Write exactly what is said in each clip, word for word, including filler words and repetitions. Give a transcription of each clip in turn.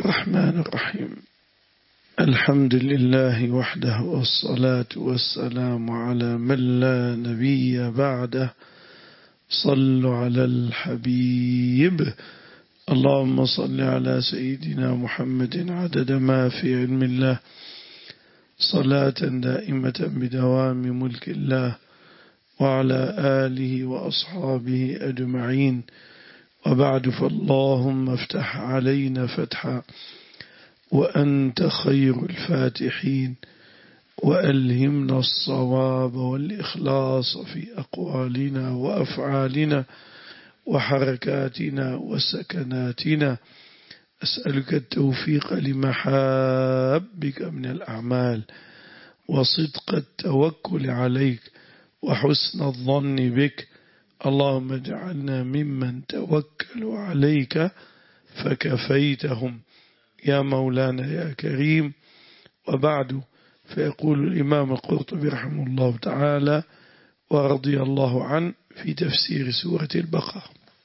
الرحمن الرحيم. الحمد لله وحده، والصلاة والسلام على من لا نبي بعده. صلوا على الحبيب. اللهم صل على سيدنا محمد عدد ما في علم الله، صلاة دائمة بدوام ملك الله، وعلى آله وأصحابه أجمعين. وبعد، فاللهم افتح علينا فتحا وأنت خير الفاتحين، وألهمنا الصواب والإخلاص في أقوالنا وأفعالنا وحركاتنا وسكناتنا. أسألك التوفيق لمحابك من الأعمال، وصدق التوكل عليك، وحسن الظن بك. اللهم اجعلنا ممن توكلوا عليك فكفيتهم يا مولانا يا كريم. وبعد، فيقول الإمام القرطبي رحمه الله تعالى ورضي الله عنه في تفسير سورة البقرة: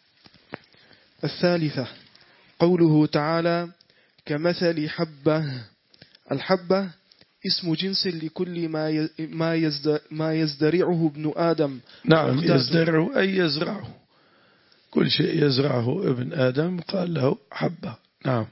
الثالثة قوله تعالى: كمثل حبة. الحبة اسم جنس لكل ما ما يزدرعه ابن آدم. نعم، يزدرعه أي يزرعه، كل شيء يزرعه ابن آدم قال له حبة. نعم.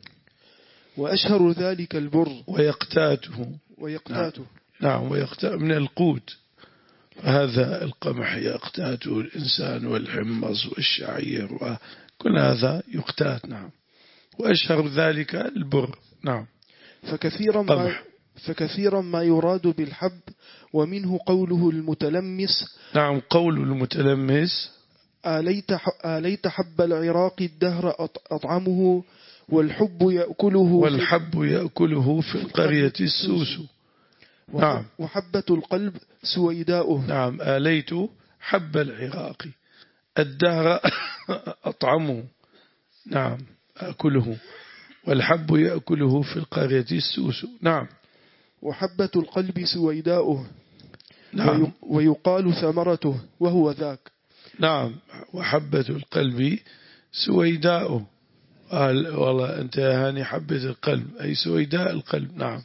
وأشهر ذلك البر ويقتاته. ويقتاته نعم, نعم ويقتات من القوت. هذا القمح يقتاته الإنسان، والحمص والشعير وكل هذا يقتات. نعم. وأشهر ذلك البر. نعم. فكثيرا ما فكثيرا ما يراد بالحب، ومنه قوله المتلمس. نعم. قول المتلمس: آليت آليت حب العراق الدهر أطعمه، والحب يأكله والحب يأكله في القرية السوس. نعم. وحبة القلب سويداؤه. نعم. آليت حب العراق الدهر أطعمه. نعم. أكله، والحب يأكله في القرية السوس. نعم. وحبة القلب سويداؤه. نعم. ويقال ثمرته وهو ذاك. نعم. وحبة القلب سويداؤه. قال والله أنت يا هاني حبة القلب، أي سويداء القلب. نعم.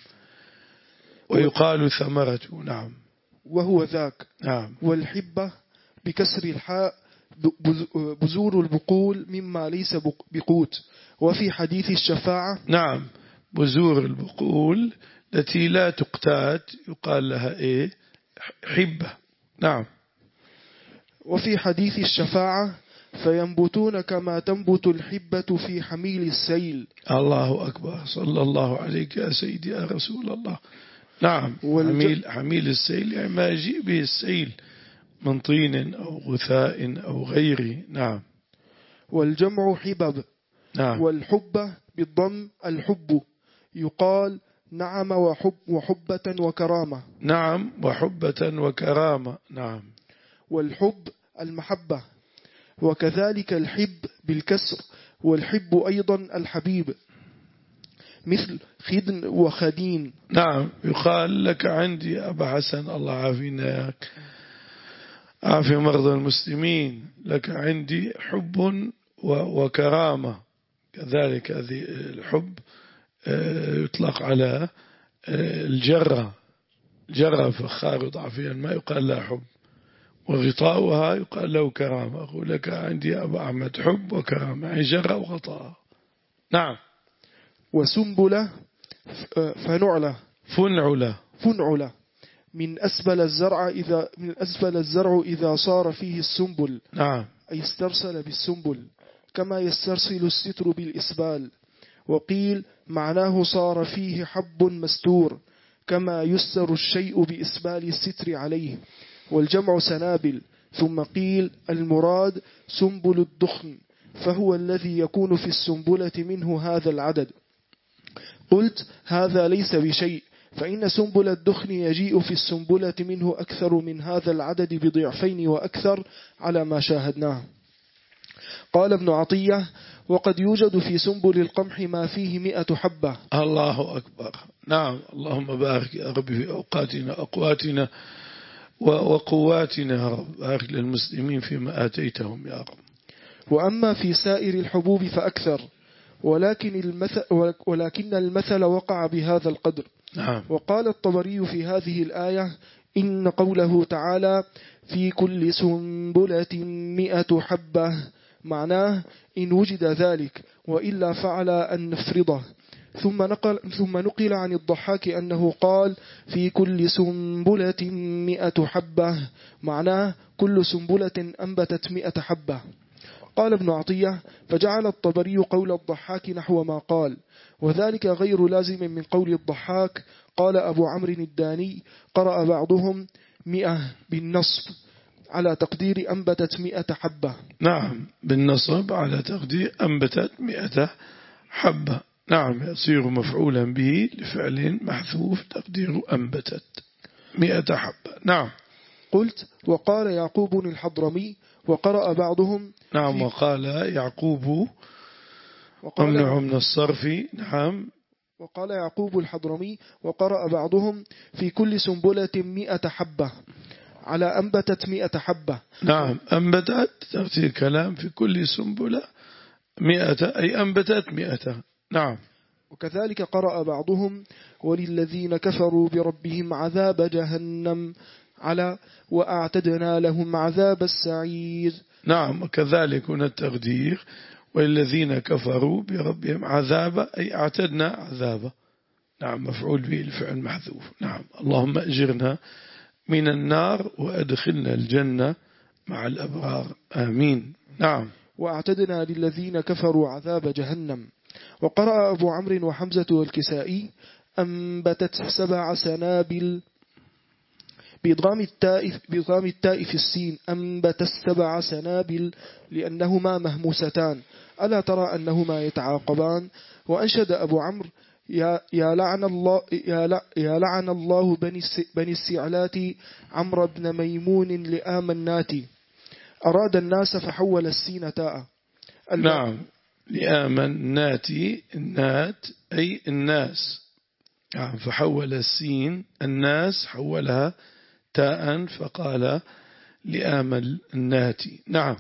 ويقال ثمرته. نعم. وهو ذاك. نعم. والحبة بكسر الحاء بذور البقول مما ليس بقوت. وفي حديث الشفاعة: نعم، بذور البقول التي لا تقتات يقال لها إيه؟ حبة. نعم. وفي حديث الشفاعة: فينبتون كما تنبت الحبة في حميل السيل. الله أكبر، صلى الله عليك يا سيدي يا رسول الله. نعم. حميل, حميل السيل يعني ما يجيء به السيل من طين أو غثاء أو غيره. نعم. والجمع حبب. نعم. والحبة بالضم الحب. يقال نعم وحب وحبة وكرامة. نعم. وحبة وكرامة. نعم. والحب المحبة. وكذلك الحب بالكسر، والحب أيضا الحبيب، مثل خدن وخدين. نعم. يقال لك عندي أبا حسن، الله عافينا عافية مرضى المسلمين، لك عندي حب وكرامة. كذلك هذه الحب يطلق على الجرة. جرة فخار ضعفيا ما يقال لها حب، وغطاؤها يقال له كرامة. أقول لك عندي أبا أحمد حب وكرامة، يعني جرة وغطاء. نعم. وسنبلة فنعلة فنعلة فنعلة من أسبل الزرع إذا من أسبل الزرع إذا صار فيه السنبل. نعم. أي استرسل بالسنبل، كما يسترسل الستر بالإسبال. وقيل معناه صار فيه حب مستور، كما يستر الشيء بإسبال الستر عليه. والجمع سنابل. ثم قيل المراد سنبل الدخن، فهو الذي يكون في السنبلة منه هذا العدد. قلت هذا ليس بشيء، فإن سنبل الدخن يجيء في السنبلة منه أكثر من هذا العدد بضعفين وأكثر على ما شاهدناه. قال ابن عطية: وقد يوجد في سنبل القمح ما فيه مئة حبة. الله أكبر. نعم. اللهم بارك يا رب في أوقاتنا أقواتنا وقواتنا يا رب. بارك للمسلمين فيما آتيتهم يا رب. وأما في سائر الحبوب فأكثر، ولكن المثل, ولكن المثل وقع بهذا القدر. نعم. وقال الطبري في هذه الآية إن قوله تعالى في كل سنبلة مئة حبة معناه إن وجد ذلك، وإلا فعل أن نفرضه. ثم نقل, ثم نقل عن الضحاك أنه قال في كل سنبلة مئة حبة معناه كل سنبلة أنبتت مئة حبة. قال ابن عطية فجعل الطبري قول الضحاك نحو ما قال، وذلك غير لازم من قول الضحاك. قال أبو عمرو الداني قرأ بعضهم مئة بالنصب على تقدير أنبتت مئة حبة. نعم، بالنصب على تقدير أنبتت مئة حبة. نعم، يصير مفعولا به لفعل محذوف تقدير أنبتت مئة حبة. نعم. قلت وقال يعقوب الحضرمي وقرأ بعضهم. نعم، وقال يعقوب ممنوع من الصرف. نعم. وقال يعقوب الحضرمي وقرأ بعضهم في كل سنبلة مئة حبة على أنبتت مئة حبة. نعم، أنبتت ترتيب كلام في كل سنبلة مئة أي أنبتت مئة. نعم. وكذلك قرأ بعضهم وللذين كفروا بربهم عذاب جهنم على وأعتدنا لهم عذاب السعير. نعم، وكذلك هنا التقدير والذين كفروا بربهم عذاب أي أعتدنا عذابا. نعم، مفعول به الفعل محذوف. نعم. اللهم أجرنا من النار وأدخلنا الجنة مع الأبرار، آمين. نعم. وأعتدنا للذين كفروا عذاب جهنم. وقرأ أبو عمرو وحمزة والكسائي أنبتت سبع سنابل بإدغام التاء بإدغام التاء في السين أنبتت سبع سنابل لأنهما مهموستان ألا ترى أنهما يتعاقبان. وأنشد أبو عمرو يا يا لعن الله يا, يا لعن الله بني بني السعلات عمرو بن ميمون لآمنات أراد الناس فحول السين تاء. نعم، لآمنات النات أي الناس. نعم، فحول السين الناس حولها تاء فقال لآمن النات. نعم.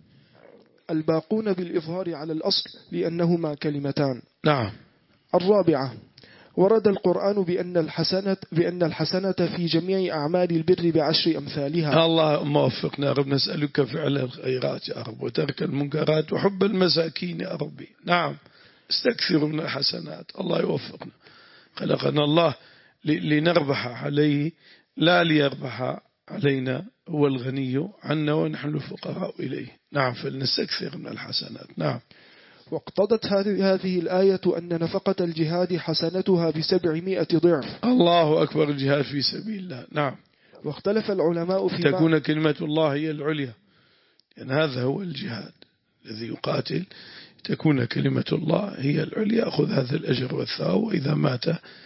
الباقون بالإظهار على الأصل لأنهما كلمتان. نعم. الرابعة ورد القرآن بأن الحسنة بأن الحسنة في جميع أعمال البر بعشر أمثالها. اللهم وفقنا يا رب، نسألك فعل الخيرات يا رب وترك المنكرات وحب المساكين يا ربي. نعم، استكثروا من الحسنات، الله يوفقنا. خلقنا الله لنربح عليه لا ليربح علينا، هو الغني عنا ونحن الفقراء إليه. نعم، فلنستكثر من الحسنات. نعم. واقتضت هذه الآية أن نفقة الجهاد حسنتها بسبعمائة ضعف. الله أكبر، الجهاد في سبيل الله. نعم. واختلف العلماء في تكون كلمة الله هي العليا، يعني هذا هو الجهاد الذي يقاتل، تكون كلمة الله هي العليا، أخذ هذا الأجر والثواب، وإذا مات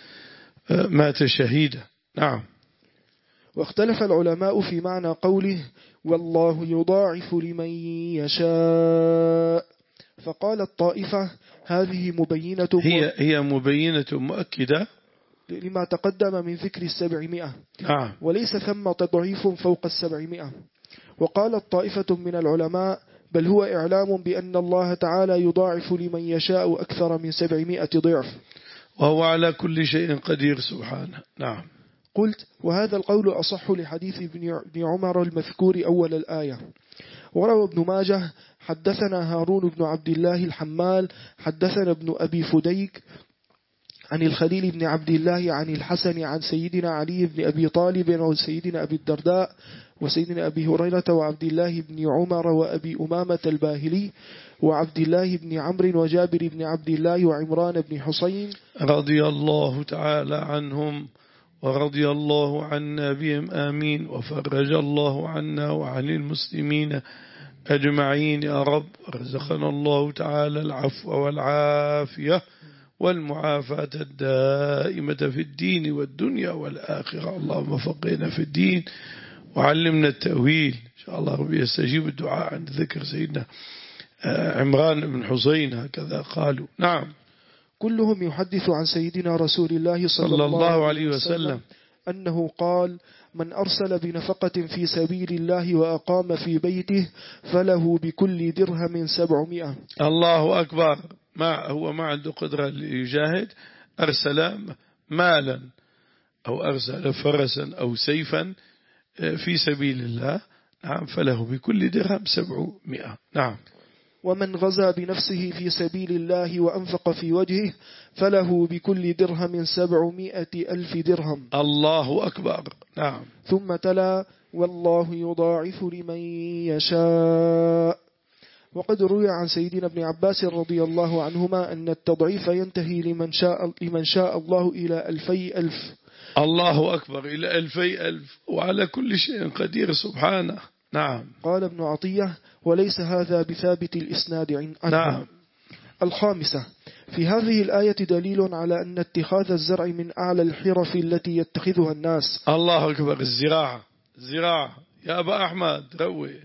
مات شهيدا. نعم. واختلف العلماء في معنى قوله والله يضاعف لمن يشاء، فقال الطائفة هذه مبينة هي هي مبينة مؤكدة لما تقدم من ذكر السبعمائة. نعم. وليس ثم تضعيف فوق السبعمائة. وقال الطائفة من العلماء بل هو إعلام بأن الله تعالى يضاعف لمن يشاء أكثر من سبعمائة ضعف، وهو على كل شيء قدير سبحانه. نعم. قلت وهذا القول أصح لحديث ابن عمر المذكور أول الآية. وروى ابن ماجه حدثنا هارون بن عبد الله الحمال حدثنا ابن أبي فديك عن الخليل بن عبد الله عن الحسن عن سيدنا علي بن أبي طالب وسيدنا أبي الدرداء وسيدنا أبي هريرة وعبد الله بن عمر وأبي أمامة الباهلي وعبد الله بن عمرو وجابر بن عبد الله وعمران بن حسين رضي الله تعالى عنهم ورضي الله عنا بهم آمين، وفرج الله عنا وعن المسلمين أجمعين يا رب. رزقنا الله تعالى العفو والعافية والمعافاة الدائمة في الدين والدنيا والآخرة. اللهم فقهنا في الدين وعلمنا التأويل. إن شاء الله ربي يستجيب الدعاء عند ذكر سيدنا عمران بن حسين، هكذا قالوا. نعم. كلهم يحدث عن سيدنا رسول الله صلى, صلى الله عليه وسلم أنه قال من أرسل بنفقة في سبيل الله وأقام في بيته فله بكل درهم سبعمائة. الله أكبر. ما هو ما عنده قدرة ليجاهد أرسل مالا أو أرسل فرسا أو سيفا في سبيل الله، نعم، فله بكل درهم سبعمائة. نعم. ومن غزا بنفسه في سبيل الله وأنفق في وجهه فله بكل درهم سبعمائة ألف درهم. الله أكبر. نعم. ثم تلا والله يضاعف لمن يشاء. وقد روي عن سيدنا ابن عباس رضي الله عنهما أن التضعيف ينتهي لمن شاء, لمن شاء الله إلى ألفي ألف. الله أكبر، إلى ألفي ألف، وعلى كل شيء قدير سبحانه. نعم. قال ابن عطية وليس هذا بثابت الإسناد عنه. نعم. الخامسة، في هذه الآية دليل على أن اتخاذ الزرع من أعلى الحرف التي يتخذها الناس. الله أكبر. الزراعة، الزراعة يا أبا أحمد روي.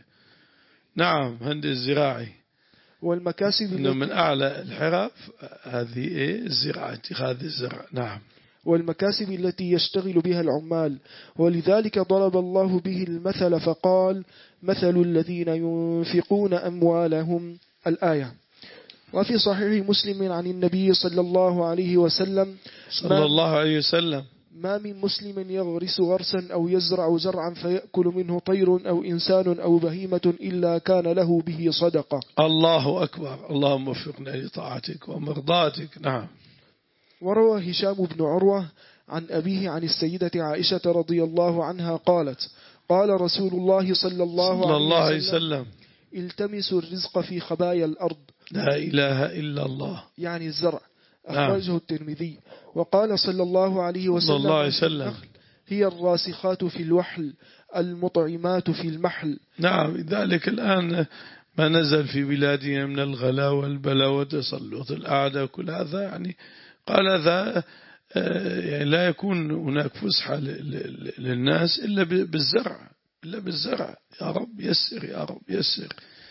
نعم، هند الزراعي والمكاسب إنه من أعلى الحرف هذه إيه؟ الزراعة، اتخاذ الزرع. نعم. والمكاسب التي يشتغل بها العمال، ولذلك ضرب الله به المثل فقال مثل الذين ينفقون أموالهم الآية. وفي صحيح مسلم عن النبي صلى الله عليه وسلم صلى الله عليه وسلم ما من مسلم يغرس غرسا أو يزرع زرعا فيأكل منه طير أو إنسان أو بهيمة إلا كان له به صدقة. الله أكبر. اللهم وفقنا لطاعتك ومرضاتك. نعم. وروى هشام بن عروة عن أبيه عن السيدة عائشة رضي الله عنها قالت قال رسول الله صلى الله, صلى الله عليه وسلم وسلم التمسوا الرزق في خبايا الأرض. لا إله إلا الله. يعني الزرع. نعم. أخرجه الترمذي. وقال صلى الله عليه وسلم, صلى الله عليه وسلم هي الراسخات في الوحل المطعمات في المحل. نعم. لذلك الآن ما نزل في بلادنا من الغلا والبلا وتسلط الأعداء كل هذا، يعني قال هذا يعني لا يكون هناك فسحة للناس إلا بالزرع، إلا بالزرع. يا رب يسر، يا رب يسر،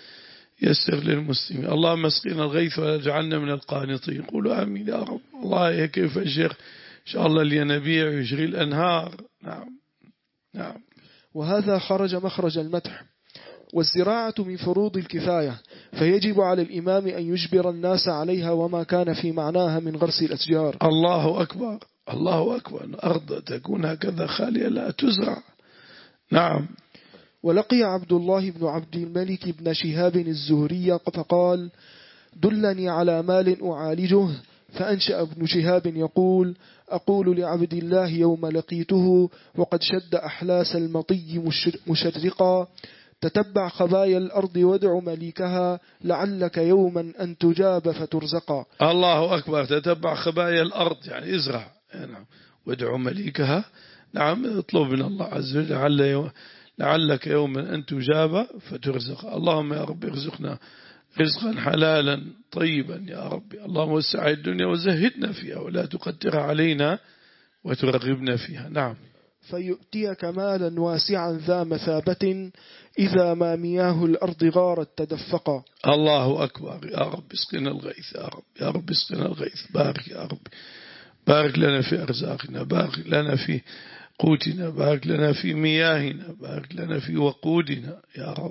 يسر للمسلمين. اللهم اسقنا الغيث وجعلنا من القانطين. قولوا آمين يا رب. الله كيف يجر إن شاء الله الينابيع ويجري الأنهار. نعم. نعم. وهذا خرج مخرج المدح. والزراعة من فروض الكفاية، فيجب على الإمام أن يجبر الناس عليها وما كان في معناها من غرس الأشجار. الله أكبر. الله أكبر. الأرض تكون هكذا خالية لا تزرع. نعم. ولقي عبد الله بن عبد الملك بن شهاب الزهري فقال دلني على مال أعالجه. فأنشأ ابن شهاب يقول أقول لعبد الله يوم لقيته وقد شد أحلاس المطي مشرقا تتبع خبايا الأرض وادع مليكها لعلك يوما أن تجاب فترزقا. الله أكبر. تتبع خبايا الأرض يعني ازرع. نعم. وادع مليكها. نعم. اطلب من الله عز وجل لعل لعلك يوما أن تجاب فترزق. اللهم يا رب ارزقنا رزقا حلالا طيبا يا رب. اللهم وسع الدنيا وزهدنا فيها ولا تقدر علينا وترغبنا فيها. نعم. فيؤتيك مالا واسعا ذا مثابة إذا ما مياه الأرض غارت تدفقا. الله أكبر. يا رب اسقنا الغيث يا رب. يا رب اسقنا الغيث. بارك يا رب. بارك لنا في أرزاقنا، بارك لنا في قوتنا، بارك لنا في مياهنا، بارك لنا في وقودنا يا رب.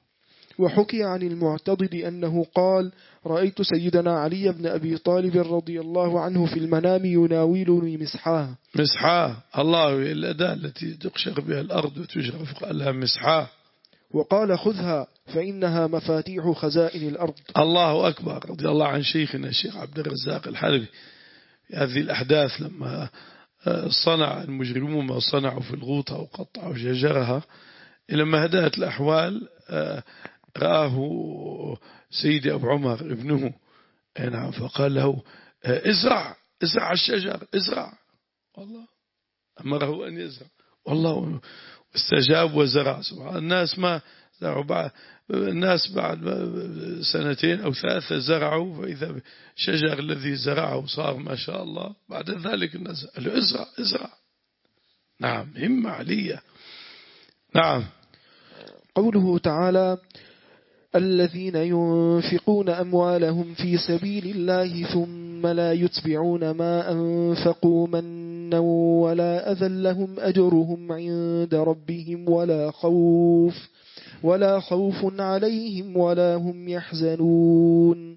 وحكي عن المعتضد أنه قال رأيت سيدنا علي بن أبي طالب رضي الله عنه في المنام يناولني مسحاه. مسحاه. الله، الأداة التي تقشر بها الأرض وتجرف قال لها مسحاه. وقال خذها فإنها مفاتيح خزائن الأرض. الله أكبر. رضي الله عن شيخنا الشيخ عبد الرزاق الحلبي هذه الأحداث لما صنع المجرمون ما صنعوا في الغوطة وقطعوا شجرها، لما هدأت الأحوال رآه سيدي أبو عمر ابنه فقال له ازرع ازرع الشجر ازرع. والله أمره أن يزرع والله استجاب وزرع. سبحان الناس ما زرعوا بعد الناس بعد سنتين أو ثلاثة زرعوا فإذا الشجر الذي زرعه صار ما شاء الله. بعد ذلك الناس قالوا ازرع ازرع. نعم. همة عليا. نعم. قوله تعالى الذين ينفقون أموالهم في سبيل الله ثم لا يتبعون ما أنفقوا منا ولا أذى لهم أجرهم عند ربهم ولا خوف ولا خوف عليهم ولا هم يحزنون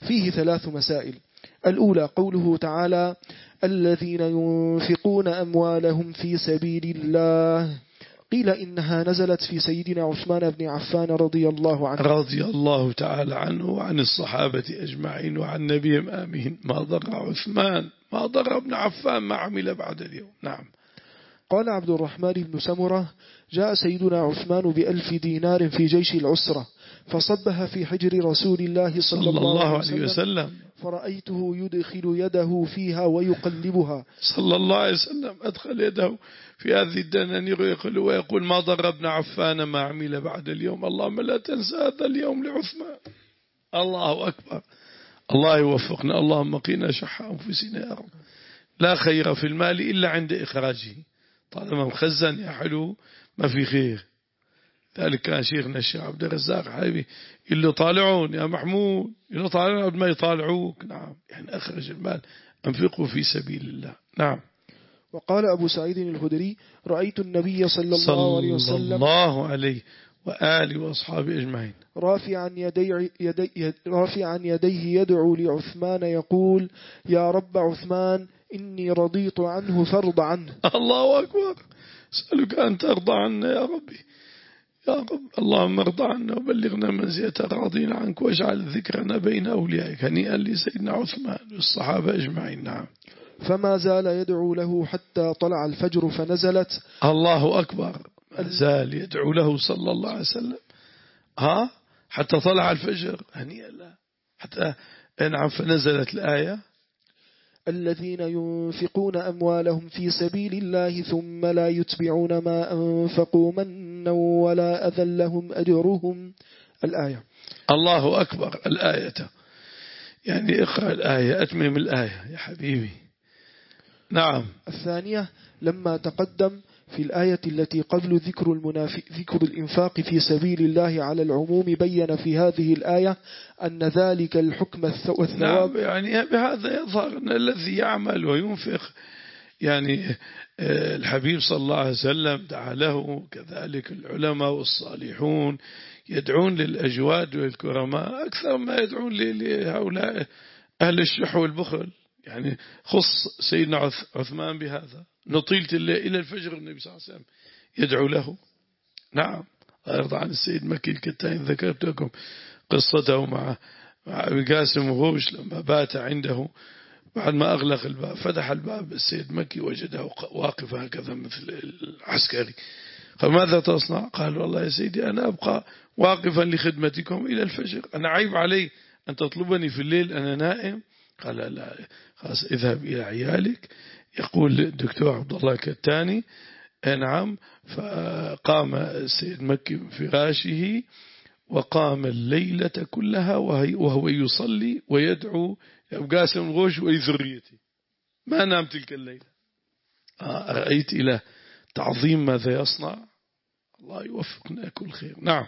فيه ثلاث مسائل. الأولى قوله تعالى: الذين ينفقون أموالهم في سبيل الله. قيل إنها نزلت في سيدنا عثمان بن عفان رضي الله عنه رضي الله تعالى عنه وعن الصحابة أجمعين وعن نبيهم آمين. ما ضر عثمان ما ضر ابن عفان ما عمل بعد اليوم. نعم. قال عبد الرحمن بن سمرة: جاء سيدنا عثمان بألف دينار في جيش العسرة فصبها في حجر رسول الله صلى الله عليه وسلم, وسلم فرأيته يدخل يده فيها ويقلبها صلى الله عليه وسلم. أدخل يده في هذه الدنانير ويقول, ويقول ما ضر ابن عفان ما عمل بعد اليوم. اللهم لا تنسى هذا اليوم لعثمان. الله أكبر. الله يوفقنا. اللهم قنا شح أنفسنا يا رب. لا خير في المال إلا عند إخراجه. طالما مخزن يا حلو ما في خير. ذلك كان شيخنا الشيخ عبد الرزاق حبيبي اللي طالعون يا محمود اللي طالعون قبل ما يطالعوك. نعم. يعني أخرج المال أنفقوا في سبيل الله. نعم. وقال أبو سعيد الخدري: رأيت النبي صلى الله عليه وسلم صلى الله عليه وآله وأصحابه أجمعين رافعا يدي يدي رافعا يديه يدعو لعثمان يقول: يا رب عثمان إني رضيت عنه فارض عنه. الله أكبر. أسألك أن ترضى عنا يا ربي يا رب. اللهم ارضى عنا وبلغنا منزلة راضين عنك واجعل ذكرنا بين أوليائك. هنيئا لسيدنا عثمان والصحابة أجمعين. نعم. فما زال يدعو له حتى طلع الفجر فنزلت. الله أكبر. ما زال يدعو له صلى الله عليه وسلم ها حتى طلع الفجر. هنيئا له حتى نعم. فنزلت الآية: الذين ينفقون أموالهم في سبيل الله ثم لا يتبعون ما أنفقوا منا ولا أذى لهم أجرهم. الآية. الله أكبر. الآية يعني اقرأ الآية أتمم الآية يا حبيبي. نعم. الثانية لما تقدم في الآية التي قبل ذكر المنافق ذكر الإنفاق في سبيل الله على العموم بين في هذه الآية أن ذلك الحكم والثواب. نعم. يعني بهذا يظهر أن الذي يعمل وينفق يعني الحبيب صلى الله عليه وسلم دعا له. كذلك العلماء والصالحون يدعون للأجواد والكرماء أكثر ما يدعون لهؤلاء أهل الشح والبخل. يعني خص سيدنا عثمان بهذا. نطيلت الليل إلى الفجر النبي صلى الله عليه وسلم يدعو له. نعم. أرضى عن السيد مكي الكتاني ذكرت لكم قصته مع مع أبي قاسم وغوش لما بات عنده بعد ما أغلق الباب فتح الباب السيد مكي وجده واقف هكذا مثل العسكري. قال: ماذا تصنع؟ قال: والله يا سيدي أنا أبقى واقفا لخدمتكم إلى الفجر. أنا عيب علي أن تطلبني في الليل أنا نائم. قال: لا خلاص اذهب إلى عيالك. يقول الدكتور عبد الله الكتاني نعم. فقام السيد مكي فراشه وقام الليلة كلها وهو يصلي ويدعو أبو قاسم الغوش وذريته. ما نام تلك الليلة. رأيت إلى تعظيم ماذا يصنع. الله يوفقنا كل خير. نعم.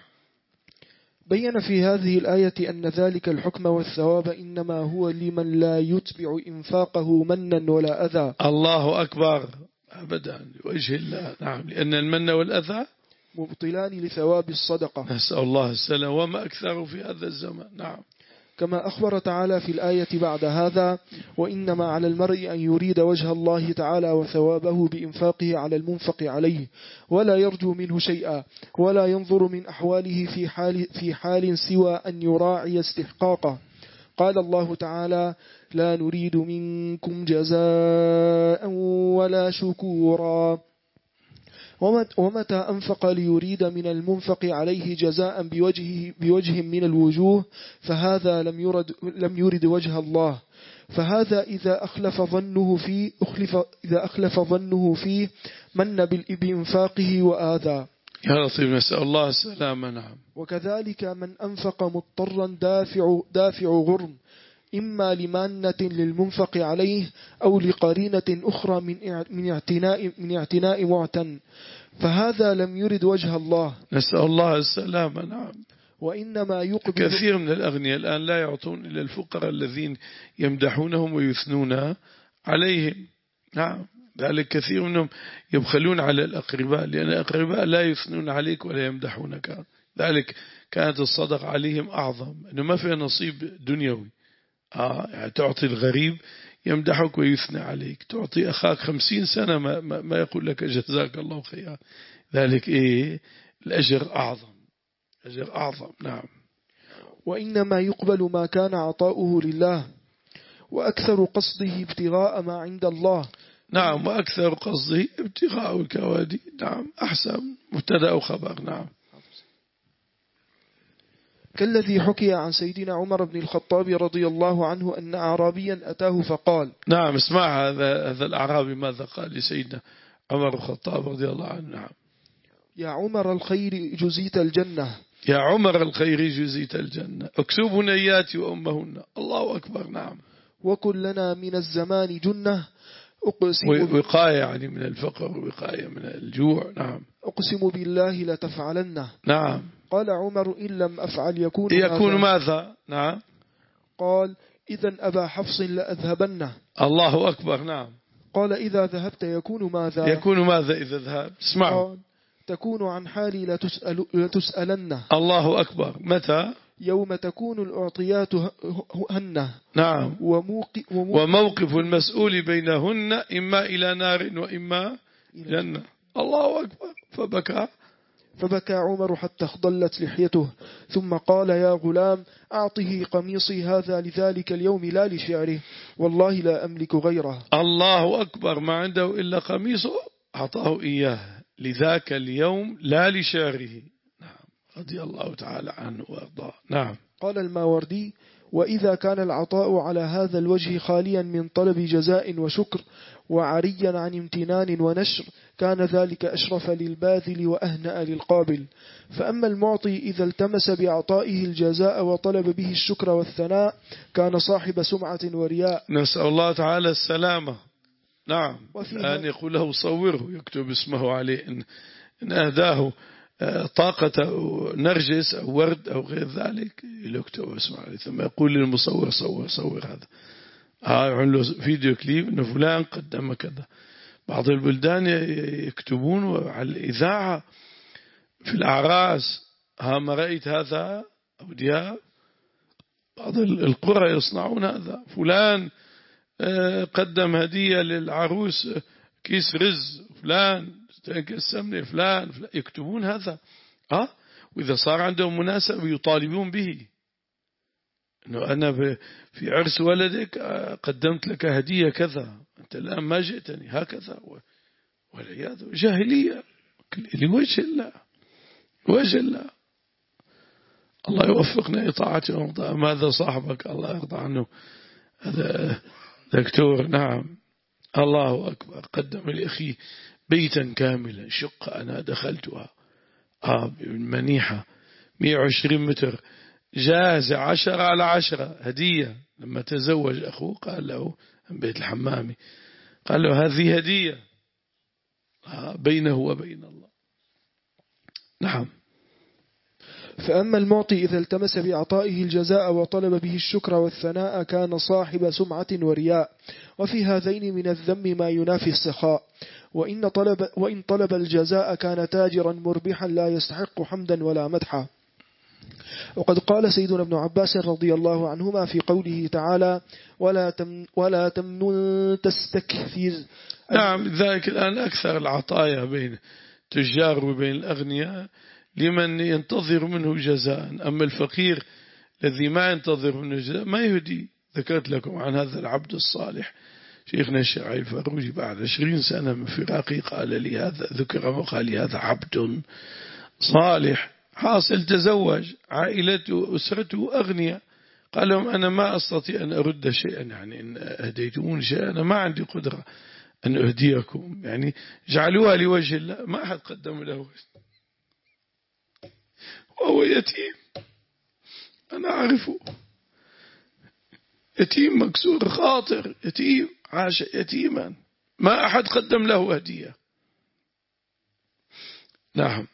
بين في هذه الآية أن ذلك الحكم والثواب إنما هو لمن لا يتبع إنفاقه منا ولا أذى. الله أكبر. أبدا لوجه الله. نعم. لأن المن والأذى مبطلان لثواب الصدقة. نسأل الله السلام وما أكثر في هذا الزمان. نعم. كما أخبر تعالى في الآية بعد هذا: وإنما على المرء أن يريد وجه الله تعالى وثوابه بإنفاقه على المنفق عليه ولا يرجو منه شيئا ولا ينظر من أحواله في حال, في حال سوى أن يراعي استحقاقه. قال الله تعالى: لا نريد منكم جزاء ولا شكورا. ومتى أنفق ليريد من المنفق عليه جزاء بوجه, بوجه من الوجوه فهذا لم يرد, لم يرد وجه الله. فهذا إذا أخلف ظنه فيه أخلف إذا أخلف ظنه فيه من بإنفاقه وآذى. يا لطيف نسأل الله السلامة. نعم. وكذلك من أنفق مضطرا دافع, دافع غرم إما لمانة للمنفق عليه أو لقرينة أخرى من اعتناء من اعتناء معتن فهذا لم يرد وجه الله. نسأل الله السلامة. نعم. وإنما يقبل. كثير من الأغنياء الآن لا يعطون إلى الفقراء الذين يمدحونهم ويثنون عليهم. نعم. ذلك كثير منهم يبخلون على الأقرباء لأن الأقرباء لا يثنون عليك ولا يمدحونك. ذلك كانت الصدقة عليهم أعظم أنه ما فيها نصيب دنيوي. آه يعني تعطي الغريب يمدحك ويثنى عليك، تعطي أخاك خمسين سنة ما, ما, ما يقول لك جزاك الله خيرا، ذلك إيه الأجر أعظم، أجر أعظم. نعم. وإنما يقبل ما كان عطاؤه لله، وأكثر قصده ابتغاء ما عند الله. نعم، وأكثر قصده ابتغاء الكوادي. نعم، أحسن مبتدأ وخبر. نعم. كالذي حكي عن سيدنا عمر بن الخطاب رضي الله عنه أن أعرابيا أتاه فقال. نعم، اسمع هذا هذا الأعرابي ماذا قال لسيدنا عمر بن الخطاب رضي الله عنه. نعم. يا عمر الخير جزيت الجنة. يا عمر الخير جزيت الجنة، اكسب بنياتي وأمهن. الله أكبر. نعم. وكن لنا من الزمان جنة. أقسم وقاية يعني من الفقر، وقاية من الجوع. نعم. أقسم بالله لتفعلنه. نعم. قال عمر إن لم أفعل يكون يكون ماذا؟ ماذا؟ نعم. قال إذن أبا حفص لأذهبنه. الله أكبر. نعم. قال إذا ذهبت يكون ماذا؟ يكون ماذا إذا ذهب؟ اسمعوا. قال تكون عن حالي لتسأل لتسألنه. الله أكبر. متى؟ يوم تكون الأعطيات هنة. نعم. وموقف, وموقف المسؤول بينهن إما إلى نار وإما جنة. الله أكبر. فبكى فبكى عمر حتى اخضلت لحيته، ثم قال يا غلام أعطه قميصي هذا لذلك اليوم لا لشعره، والله لا أملك غيره. الله أكبر. ما عنده إلا قميصه أعطاه إياه لذاك اليوم لا لشعره. نعم. رضي الله تعالى عنه وأرضاه. نعم. قال الماوردي وإذا كان العطاء على هذا الوجه خاليا من طلب جزاء وشكر وعريا عن امتنان ونشر كان ذلك أشرف للباذل وأهنأ للقابل. فأما المعطي إذا التمس بإعطائه الجزاء وطلب به الشكر والثناء كان صاحب سمعة ورياء. نسأل الله تعالى السلامة. نعم. وفيها أن يقول له صوره يكتب اسمه عليه إن, إن أهداه طاقة أو نرجس أو ورد أو غير ذلك يكتب اسمه عليه، ثم يقول للمصور صور صور هذا، يعمل له فيديو كليب إن فلان قدم كذا. بعض البلدان يكتبون على الإذاعة في الأعراس ها ما رأيت هذا أو دياب. بعض القرى يصنعون هذا، فلان قدم هدية للعروس كيس رز، فلان السمنة، فلان, فلان يكتبون هذا. أه؟ وإذا صار عندهم مناسبة يطالبون به، إنه أنا في عرس ولدك قدمت لك هدية كذا، أنت الآن ما جئتني هكذا، والعياذ جاهلية لوجه الله، وجه الله. الله يوفقنا إطاعته. ماذا صاحبك الله يرضى عنه هذا دكتور. نعم. الله أكبر. قدم لأخيه بيتا كاملا، شقة أنا دخلتها آه بالمنيحة مئة وعشرين متر، جازة عشرة على عشرة هدية. لما تزوج أخوه قال له بيت الحمامي، قال له هذه هدية آه بينه وبين الله. نعم. فأما المعطي إذا التمس بعطائه الجزاء وطلب به الشكر والثناء كان صاحب سمعة ورياء، وفي هذين من الذم ما ينافي السخاء. وإن طلب, وإن طلب الجزاء كان تاجرا مربحا لا يستحق حمدا ولا مدحا. وقد قال سيدنا ابن عباس رضي الله عنهما في قوله تعالى ولا, تم ولا تمنن تستكثر. نعم. ذلك الآن أكثر العطايا بين تجار وبين الأغنياء لمن ينتظر منه جزاء، أما الفقير الذي ما ينتظر منه جزاء ما يهدي. ذكرت لكم عن هذا العبد الصالح شيخنا الشيخ علي الفاروجي بعد عشرين سنة من فراقي قال لي هذا، ذكر وقال لي هذا عبد صالح حاصل تزوج، عائلته أسرته أغنياء، قال لهم أنا ما أستطيع أن أرد شيئا، يعني إن أهديتمون شيئا أنا ما عندي قدرة أن أهديكم، يعني جعلوها لوجه الله، ما أحد قدم له، وهو يتيم أنا أعرفه، يتيم مكسور خاطر، يتيم عاش يتيما، ما أحد قدم له هدية. نعم.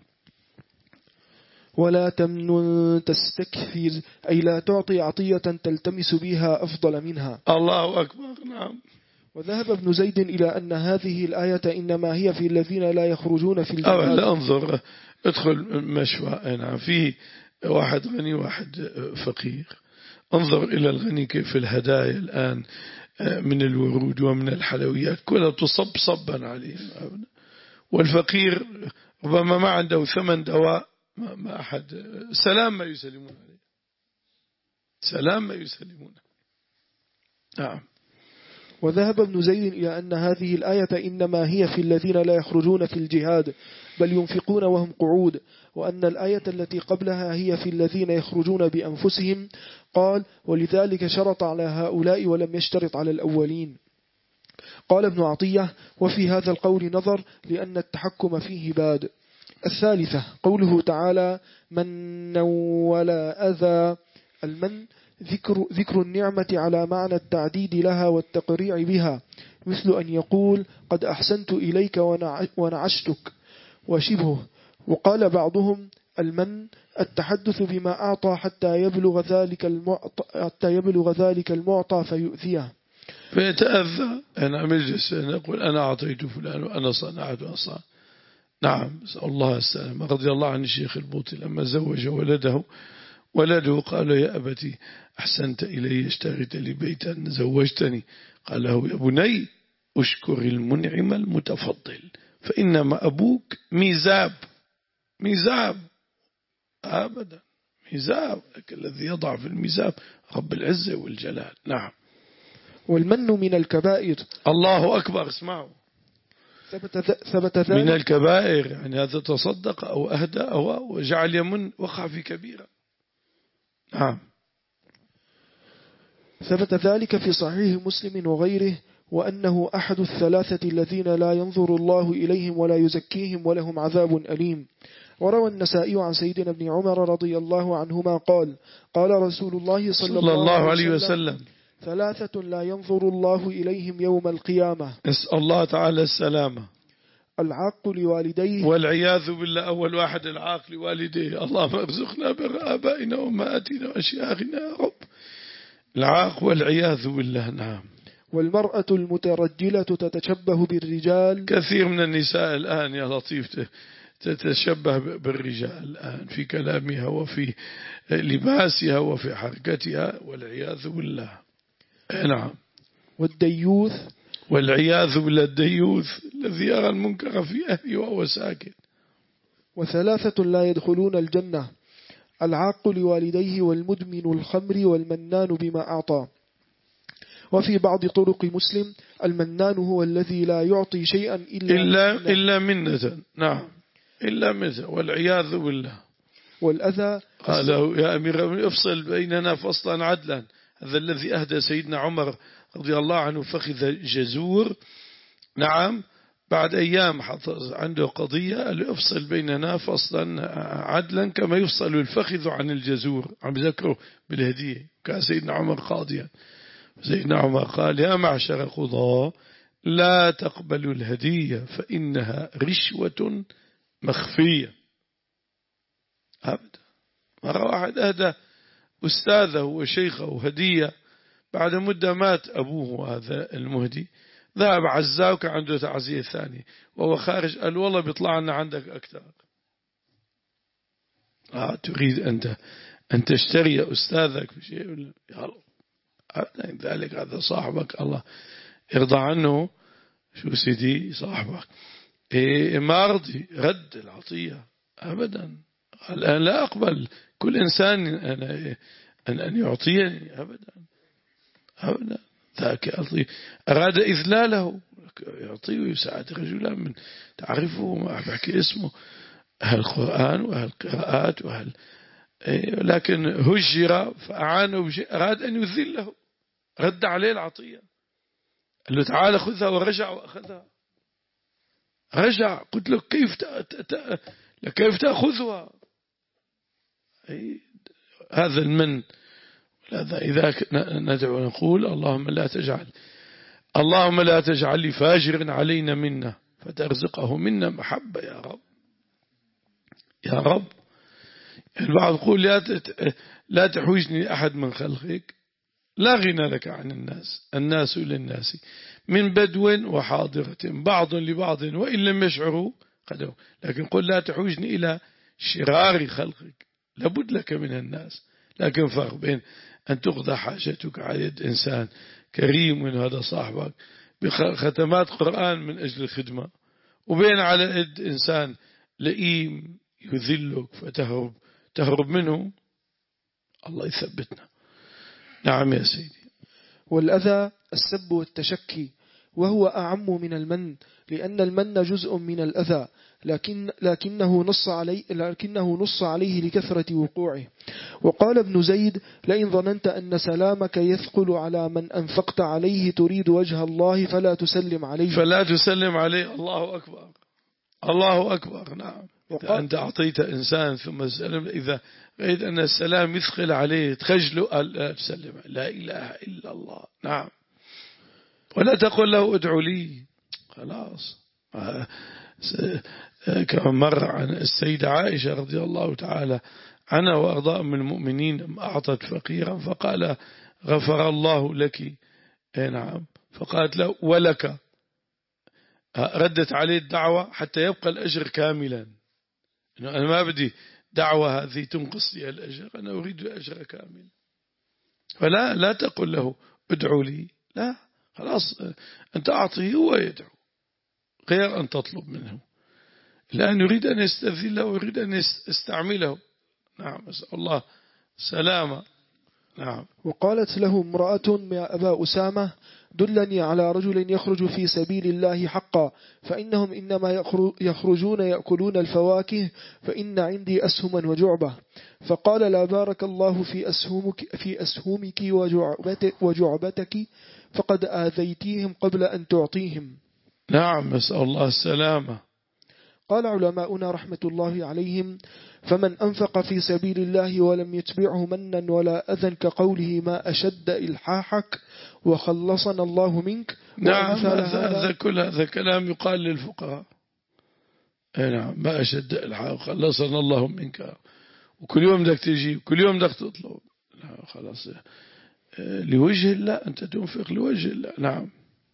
ولا تمنن تستكثر أي لا تعطي عطية تلتمس بها أفضل منها. الله أكبر. نعم. وذهب ابن زيد إلى أن هذه الآية إنما هي في الذين لا يخرجون في الجهاد. لا انظر ادخل مشوى. نعم. فيه واحد غني واحد فقير، انظر إلى الغني كيف الهدايا الآن من الورود ومن الحلويات كلها تصب صبا عليه، والفقير ربما ما عنده ثمن دواء، ما أحد سلام ما يسلمون عليه، سلام ما يسلمون. نعم. وذهب ابن زيد إلى أن هذه الآية إنما هي في الذين لا يخرجون في الجهاد بل ينفقون وهم قعود، وأن الآية التي قبلها هي في الذين يخرجون بأنفسهم، قال ولذلك شرط على هؤلاء ولم يشترط على الأولين. قال ابن عطية وفي هذا القول نظر لأن التحكم فيه باد. الثالثة قوله تعالى من ولا أذى. المن ذكر, ذكر النعمة على معنى التعديد لها والتقريع بها، مثل أن يقول قد أحسنت إليك ونعشتك وشبهه. وقال بعضهم المن التحدث بما أعطى حتى يبلغ ذلك المعطى, حتى يبلغ ذلك المعطى فيؤذيه فيتأذى. أنا مجلس نقول أنا أعطيت فلان وأنا صنعت وأصنع. نعم. الله السلام. رضي الله عن الشيخ البوطي لما زوج ولده ولده قال يا أبتي أحسنت إلي اشتريت لي بيتا زوجتني، قال له يا بني أشكر المنعم المتفضل فإنما أبوك ميزاب. ميزاب أبدا ميزاب، الذي يضع في الميزاب رب العزة والجلال. نعم. والمن من الكبائر. الله أكبر. اسمعوا ثبت ثبت ذلك من الكبائر، يعني هذا تصدق أو أهدى أو جعل يمن وقع في كبيرة. نعم. ثبت ذلك في صحيح مسلم وغيره، وأنه أحد الثلاثة الذين لا ينظر الله إليهم ولا يزكيهم ولهم عذاب أليم. وروى النسائي عن سيدنا ابن عمر رضي الله عنهما قال قال رسول الله صلى, صلى الله عليه وسلم ثلاثة لا ينظر الله إليهم يوم القيامة. نسأل الله تعالى السلامة. العاق لوالديه. والعياذ بالله. أول واحد العاق لوالديه. اللهم ارزقنا بر آبائنا وأمهاتنا وأشياخنا يا رب. العاق والعياذ بالله. نعم. والمرأة المترجلة تتشبه بالرجال. كثير من النساء الآن يا لطيف تتشبه بالرجال الآن في كلامها وفي لباسها وفي حركتها والعياذ بالله. نعم. والديوث. والعياذ بالله. الديوث الذي يرى المنكر في أهله وهو ساكت. وثلاثة لا يدخلون الجنة العاق لوالديه والمدمن الخمر والمنان بما أعطى. وفي بعض طرق مسلم المنان هو الذي لا يعطي شيئا إلا إلا, إلا منة. نعم. إلا منة والعياذ بالله. والأذى. قال له يا أمير افصل بيننا فصلا عدلا. هذا الذي أهدى سيدنا عمر رضي الله عنه فخذ جزور. نعم. بعد أيام عنده قضية قال افصل بيننا فصلا عدلا كما يفصل الفخذ عن الجزور. عم يذكره بالهدية. كان سيدنا عمر قاضيا. سيدنا عمر قال يا معشر قضاة لا تقبلوا الهدية فإنها رشوة مخفية. أبدا. مرة واحد أهدى أستاذه وشيخه هدية، بعد مدة مات أبوه هذا المهدي، ذهب عزاه وكان عنده تعزية ثانية وهو خارج قال والله بيطلع لنا عندك أكثر. آه تريد أنت أن تشتري أستاذك بشيء؟ يا الله. ذلك هذا صاحبك الله يرضى عنه. شو سيدي صاحبك إيه ما رضي رد العطية أبدا. الآن لا أقبل كل إنسان أن أن يعطيني أبدا أبدا. ذاك يعطي أراد إذلاله يعطيه ويساعد رجلا من تعرفه ما بحكي اسمه أهل القرآن وأهل القراءات وأهل إيه، لكن هجر فأعانه بشيء أراد أن يذله، رد عليه العطية قال له تعال خذها ورجع وأخذها. رجع قلت له كيف تأ... كيف تأخذها؟ هذا المن. إذا ندعو نقول اللهم لا تجعل اللهم لا تجعل لي فاجر علينا منا فترزقه منا محبة يا رب يا رب. البعض يقول لا لا تحوجني أحد من خلقك. لا غنى لك عن الناس. الناس للناس من بدو وحاضرة بعض لبعض وإن لم يشعروا قدوا. لكن قل لا تحوجني إلى شرار خلقك. لابد لك من الناس. لكن فرق بين أن تقضى حاجتك على يد إنسان كريم من هذا صاحبك بختمات قرآن من أجل الخدمة، وبين على يد إنسان لئيم يذلك فتهرب تهرب منه. الله يثبتنا. نعم يا سيدي. والأذى السب والتشكي، وهو أعم من المن، لأن المن جزء من الأذى، لكن لكنه نص عليه لكنه نص عليه لكثرة وقوعه. وقال ابن زيد: لئن ظننت أن سلامك يثقل على من أنفقت عليه تريد وجه الله فلا تسلم عليه فلا تسلم عليه. الله أكبر، الله أكبر. نعم. إذا أنت أعطيت إنسان ثم سلم، إذا رأيت أن السلام يثقل عليه تخجله، لا تسلم. لا إله إلا الله. نعم. ولا تقل له ادعو لي، خلاص. كما مر عن السيدة عائشة رضي الله تعالى عنها وأرضاء من المؤمنين، أعطت فقيرا فقال غفر الله لك. نعم. فقالت له ولك. ردت عليه الدعوة حتى يبقى الأجر كاملا. أنا ما بدي دعوة هذه تنقص لي الأجر، أنا أريد الأجر كاملا. فلا لا تقل له ادعو لي، لا، خلاص أنت أعطيه هو يدعو، غير أن تطلب منه. الآن يريد أن يستذله ويريد أن يستعمله. نعم. أسأل الله سلامة. نعم. وقالت له امرأة: يا أبا أسامة دلني على رجل يخرج في سبيل الله حقا، فإنهم إنما يخرجون يأكلون الفواكه، فإن عندي أسهما وجعبة. فقال: لا بارك الله في أسهمك, في أسهمك وجعبتك، فقد آذيتيهم قبل أن تعطيهم. نعم. أسأل الله السلامة. قال علماؤنا رحمة الله عليهم: فمن أنفق في سبيل الله ولم يتبعه منا ولا أذى كقوله ما أشد إلحاحك وخلصنا الله منك. نعم. هذا كل هذا كلام يقال للفقراء. نعم. ما أشد إلحاحك وخلصنا الله منك، وكل يوم بدك تجي وكل يوم بدك تطلب. نعم. خلاص لوجه الله، أنت تنفق لوجه الله. نعم.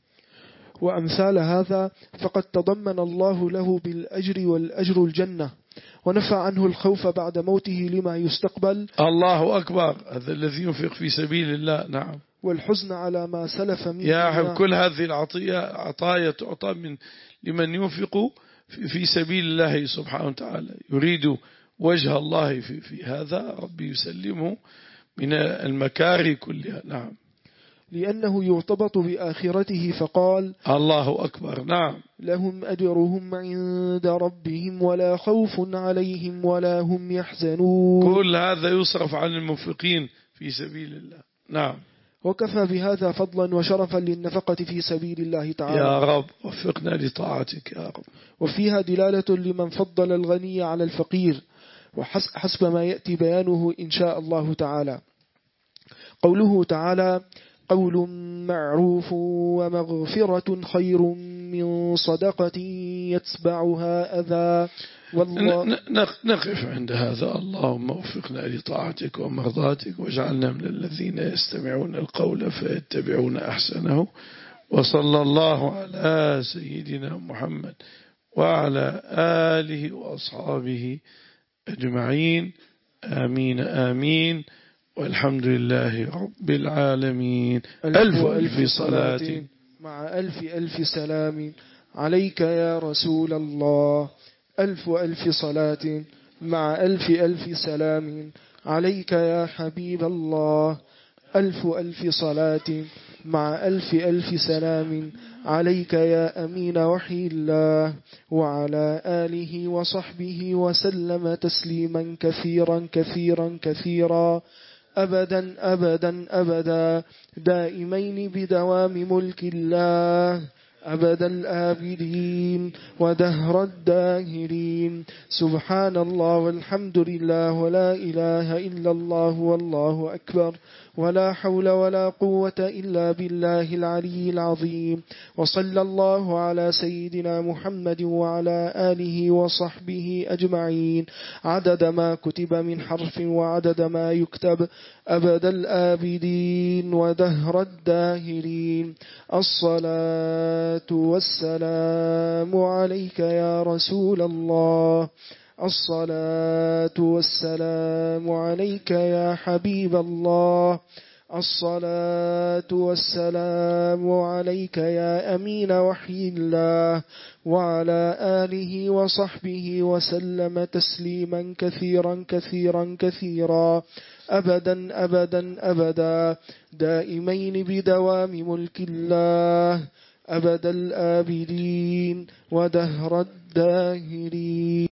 وأمثال هذا فقد تضمن الله له بالأجر والأجر الجنة، ونفى عنه الخوف بعد موته لما يستقبل. الله أكبر. هذا الذي ينفق في سبيل الله. نعم. والحزن على ما سلف منه. يا حب كل هذه العطية عطايا تعطى من لمن ينفق في, في سبيل الله سبحانه وتعالى، يريد وجه الله في, في هذا، ربي يسلمه من المكاره كلها. نعم. لأنه يرتبط بآخرته، فقال: الله أكبر. نعم. لهم أجرهم عند ربهم ولا خوف عليهم ولا هم يحزنون. كل هذا يصرف عن المنفقين في سبيل الله. نعم. وكفى بهذا فضلا وشرفا للنفقة في سبيل الله تعالى. يا رب وفقنا لطاعتك يا رب. وفيها دلالة لمن فضل الغني على الفقير، وحسب ما يأتي بيانه إن شاء الله تعالى. قوله تعالى: قول معروف ومغفرة خير من صدقة يتبعها أذى. والله نقف عند هذا. اللهم وفقنا لطاعتك ومرضاتك، واجعلنا من الذين يستمعون القول فيتبعون أحسنه. وصلى الله على سيدنا محمد وعلى آله وأصحابه أجمعين. آمين آمين. والحمد لله رب العالمين. ألف ألف صلاة مع ألف ألف سلام عليك يا رسول الله. ألف ألف صلاة مع ألف ألف سلام عليك يا حبيب الله. ألف ألف صلاة مع ألف ألف سلام عليك يا أمين وحي الله، وعلى آله وصحبه وسلم تسليما كثيرا كثيرا كثيرا، أبدا أبدا أبدا، دائمين بدوام ملك الله، أبد الآبدين ودهر الداهرين. سبحان الله والحمد لله ولا إله إلا الله والله أكبر، ولا حول ولا قوة إلا بالله العلي العظيم. وصلى الله على سيدنا محمد وعلى آله وصحبه أجمعين، عدد ما كتب من حرف وعدد ما يكتب، أبد الآبدين ودهر الداهرين. الصلاة والسلام عليك يا رسول الله. الصلاة والسلام عليك يا حبيب الله. الصلاة والسلام عليك يا أمين وحي الله، وعلى آله وصحبه وسلم تسليما كثيرا كثيرا كثيرا، أبدا أبدا أبدا، دائمين بدوام ملك الله، أبد الآبدين ودهر الداهرين.